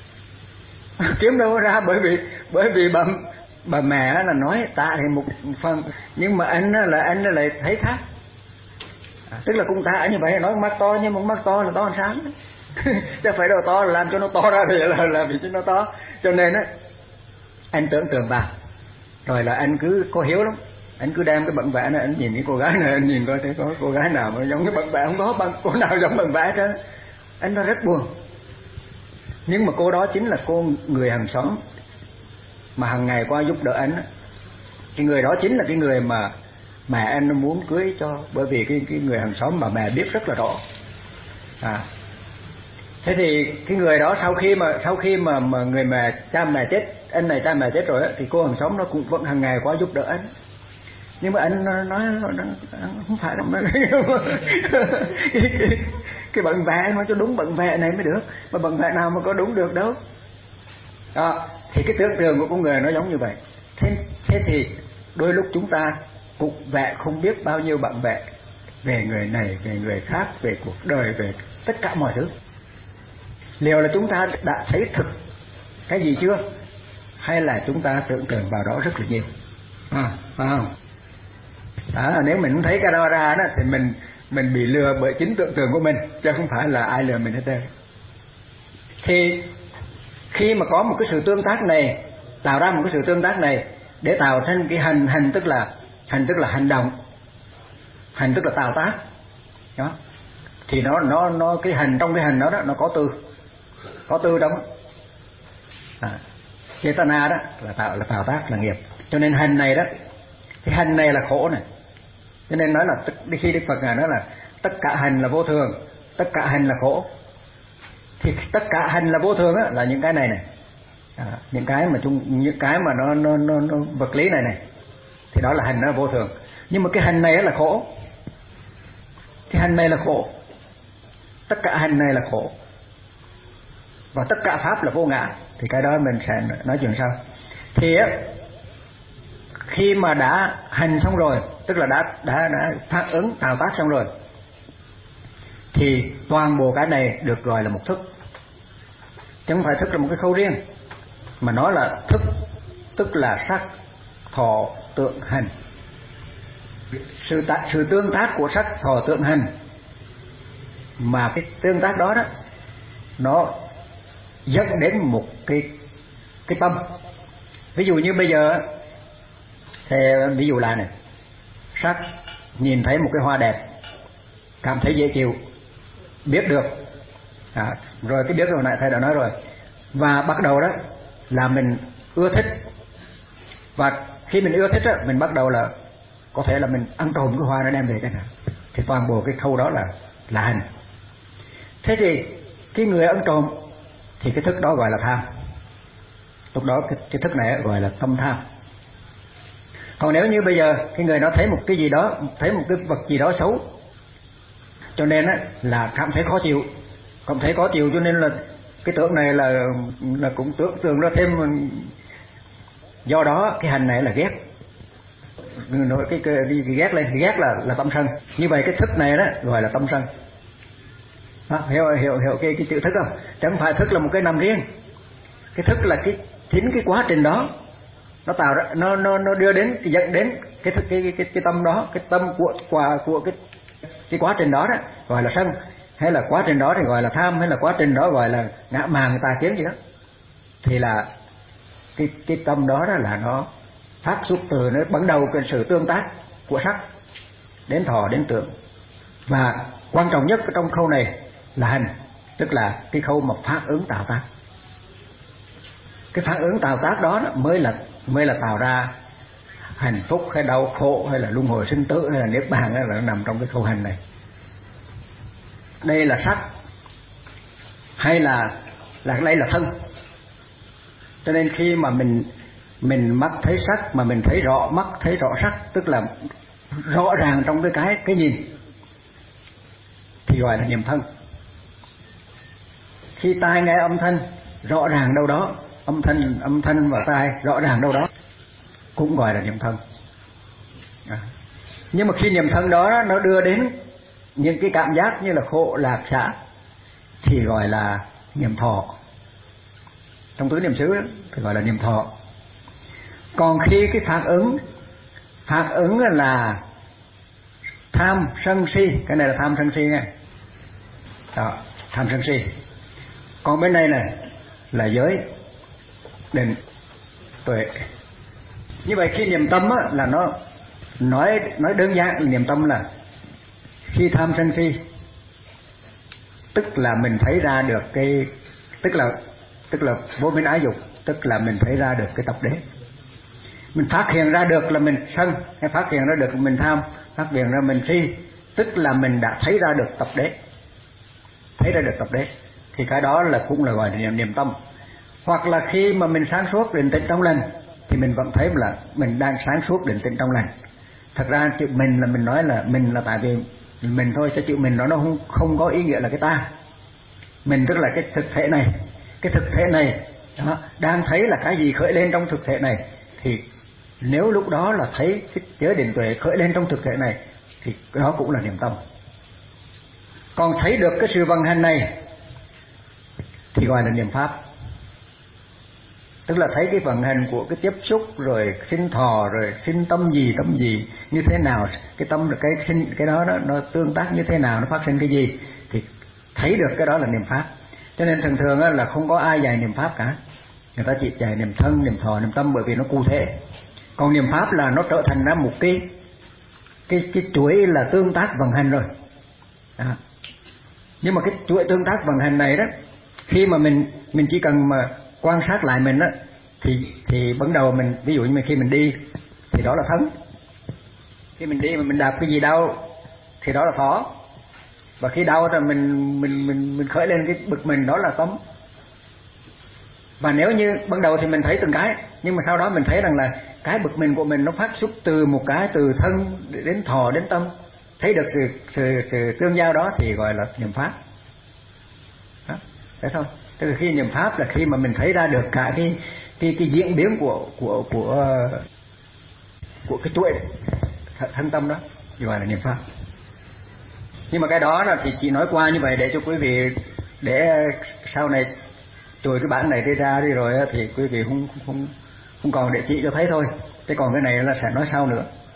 Kiếm đâu ra, bởi vì bởi vì bà bà mẹ là nói tạ thì một phần, nhưng mà anh là anh lại thấy khác. À, tức là cũng tạ như vậy, nói mắt to nhưng mà mắt to là to làm sao chứ phải đâu to là làm cho nó to ra thì là là vì cho nó to. Cho nên á anh tưởng tượng vào rồi là anh cứ có hiếu lắm, anh cứ đem cái bản vẽ này anh nhìn cái cô gái này, anh nhìn coi thấy có cô gái nào mà giống cái bản vẽ, không có bằng cô nào giống bản vẽ đó. Anh nó rất buồn. Nhưng mà cô đó chính là cô người hàng xóm mà hàng ngày qua giúp đỡ anh. Cái người đó chính là cái người mà mẹ anh nó muốn cưới cho, bởi vì cái cái người hàng xóm mà mẹ biết rất là rõ. À, thế thì cái người đó sau khi mà sau khi mà mà người mẹ cha mẹ chết, anh này cha mẹ chết rồi á, thì cô hàng xóm nó cũng vẫn hàng ngày qua giúp đỡ anh. Nhưng mà anh nói, nói, nói không phải là cái, cái, cái bản vẽ nói cho đúng bản vẽ này mới được, mà bản vẽ nào mà có đúng được đâu. Đó, thì cái tưởng tượng của con người nó giống như vậy. Thế, thế thì đôi lúc chúng ta cũng vẽ không biết bao nhiêu bản vẽ về người này, về người khác, về cuộc đời, về tất cả mọi thứ. Liệu là chúng ta đã thấy thực cái gì chưa, hay là chúng ta tưởng tượng vào đó rất là nhiều, à, phải không? Đó, nếu mình không thấy cái đó ra đó thì mình mình bị lừa bởi chính tưởng tượng của mình, chứ không phải là ai lừa mình hết trơn. Thì khi mà có một cái sự tương tác này, tạo ra một cái sự tương tác này để tạo thành cái hành hành tức là hành tức là hành động, hành tức là tạo tác đó, thì nó nó nó cái hành, trong cái hành đó, đó nó có tư, có tư trong đó. À, chetana đó là tạo là tạo tác là nghiệp. Cho nên hành này đó, cái hành này là khổ này. Cho nên nói là khi Đức Phật ngài nói là tất cả hành là vô thường, tất cả hành là khổ, thì tất cả hành là vô thường á, là những cái này này, à, những cái mà chung, những cái mà nó, nó nó nó vật lý này này, thì đó là hành, nó là vô thường. Nhưng mà cái hành này là khổ, cái hành này là khổ, tất cả hành này là khổ, và tất cả pháp là vô ngã. Thì cái đó mình sẽ nói chuyện sau. Thì á, khi mà đã hành xong rồi, tức là đã đã đã phát ứng tạo tác xong rồi, thì toàn bộ cái này được gọi là một thức, chứ không phải thức là một cái khâu riêng, mà nó là thức, tức là sắc thọ tượng hành. Sự ta, sự tương tác của sắc thọ tượng hành, mà cái tương tác đó đó nó dẫn đến một cái cái tâm. Ví dụ như bây giờ thì ví dụ là này, sắc nhìn thấy một cái hoa đẹp, cảm thấy dễ chịu, biết được, à, rồi cái biết rồi này thầy đã nói rồi, và bắt đầu đó là mình ưa thích, và khi mình ưa thích đó, mình bắt đầu là có thể là mình ăn trộm cái hoa nó đem về chẳng hạn, thì toàn bộ cái khâu đó là là hành. Thế thì cái người ăn trộm thì cái thức đó gọi là tham, lúc đó cái, cái thức này gọi là tâm tham. Còn nếu như bây giờ cái người nó thấy một cái gì đó, thấy một cái vật gì đó xấu, cho nên á là cảm thấy khó chịu, cảm thấy khó chịu cho nên là cái tưởng này là là cũng tưởng tượng ra thêm, do đó cái hành này là ghét, nói cái, cái, cái, cái ghét lên, cái ghét là là tâm sân. Như vậy cái thức này đó gọi là tâm sân. Đó, hiểu hiểu hiểu cái cái chữ thức không? Chẳng phải thức là một cái nằm riêng. Cái thức là cái chính cái quá trình đó nó tạo ra, nó nó nó đưa đến cái dẫn đến cái thức cái cái cái, cái tâm đó, cái tâm của của của cái cái quá trình đó đó gọi là sân, hay là quá trình đó thì gọi là tham, hay là quá trình đó gọi là ngã mạn tà kiến gì đó, thì là cái cái tâm đó đó là nó phát xuất từ nó bắt đầu cái sự tương tác của sắc đến thọ đến tưởng, và quan trọng nhất trong khâu này là hành, tức là cái khâu mà phản ứng tạo tác. Cái phản ứng tạo tác đó mới là mới là tạo ra hạnh phúc hay đau khổ hay là luân hồi sinh tử hay là niết bàn, hay là nó nằm trong cái khâu hành này. Đây là sắc hay là là đây là thân. Cho nên khi mà mình mình mắt thấy sắc mà mình thấy rõ mắt thấy rõ sắc, tức là rõ ràng trong cái cái cái nhìn, thì gọi là niệm thân. Khi tai nghe âm thanh rõ ràng đâu đó, âm thanh âm thanh và tai rõ ràng đâu đó, cũng gọi là niệm thân. À. Nhưng mà khi niệm thân đó nó đưa đến những cái cảm giác như là khổ lạc xả thì gọi là niệm thọ. Trong tứ niệm xứ thì gọi là niệm thọ. Còn khi cái phản ứng phản ứng là tham sân si, cái này là tham sân si nghe. Đó, tham sân si. Còn bên này này là giới định tuệ. Như vậy khi niệm tâm á, là nó nói nói đơn giản, niệm tâm là khi tham sân si, tức là mình thấy ra được cái tức là tức là vô minh ái dục, tức là mình thấy ra được cái tập đế. Mình phát hiện ra được là mình sân, hay phát hiện ra được là mình tham, phát hiện ra mình si, tức là mình đã thấy ra được tập đế, thấy ra được tập đế, thì cái đó là cũng là gọi là niệm, niệm tâm. Hoặc là khi mà mình sáng suốt định tĩnh trong lành thì mình vẫn thấy là mình đang sáng suốt định tĩnh trong lành. Thật ra chữ mình là mình nói là mình là tại vì mình thôi, cho chữ mình đó nó không, không có ý nghĩa là cái ta. Mình tức là cái thực thể này, cái thực thể này đó, đang thấy là cái gì khởi lên trong thực thể này, thì nếu lúc đó là thấy cái giới định tuệ khởi lên trong thực thể này thì đó cũng là niệm tâm. Còn thấy được cái sự vận hành này thì gọi là niệm pháp. Tức là thấy cái vận hành của cái tiếp xúc, rồi sinh thọ, rồi sinh tâm gì tâm gì như thế nào, cái tâm cái sinh cái đó, đó nó tương tác như thế nào, nó phát sinh cái gì, thì thấy được cái đó là niệm pháp. Cho nên thường thường là không có ai dạy niệm pháp cả, người ta chỉ dạy niệm thân, niệm thọ, niệm tâm, bởi vì nó cụ thể. Còn niệm pháp là nó trở thành ra một cái cái cái chuỗi là tương tác vận hành rồi. Đó. Nhưng mà cái chuỗi tương tác vận hành này đó, khi mà mình mình chỉ cần mà quan sát lại mình đó, thì thì bắt đầu mình, ví dụ như khi mình đi thì đó là thân, khi mình đi mà mình đạp cái gì đau thì đó là thọ, và khi đau rồi mình mình mình mình khởi lên cái bực mình, đó là tâm. Và nếu như ban đầu thì mình thấy từng cái, nhưng mà sau đó mình thấy rằng là cái bực mình của mình nó phát xuất từ một cái, từ thân đến thọ đến tâm, thấy được sự sự, sự tương giao đó thì gọi là niệm pháp. Đó, thấy không? Tức là khi niệm pháp là khi mà mình thấy ra được cả cái cái cái diễn biến của của của của cái chuỗi thân tâm đó, thì gọi là niệm pháp. Nhưng mà cái đó là thì chỉ nói qua như vậy để cho quý vị, để sau này trồi cái bản này đi ra đi rồi thì quý vị không không không còn để chỉ cho thấy thôi. Thế còn cái này là sẽ nói sau nữa.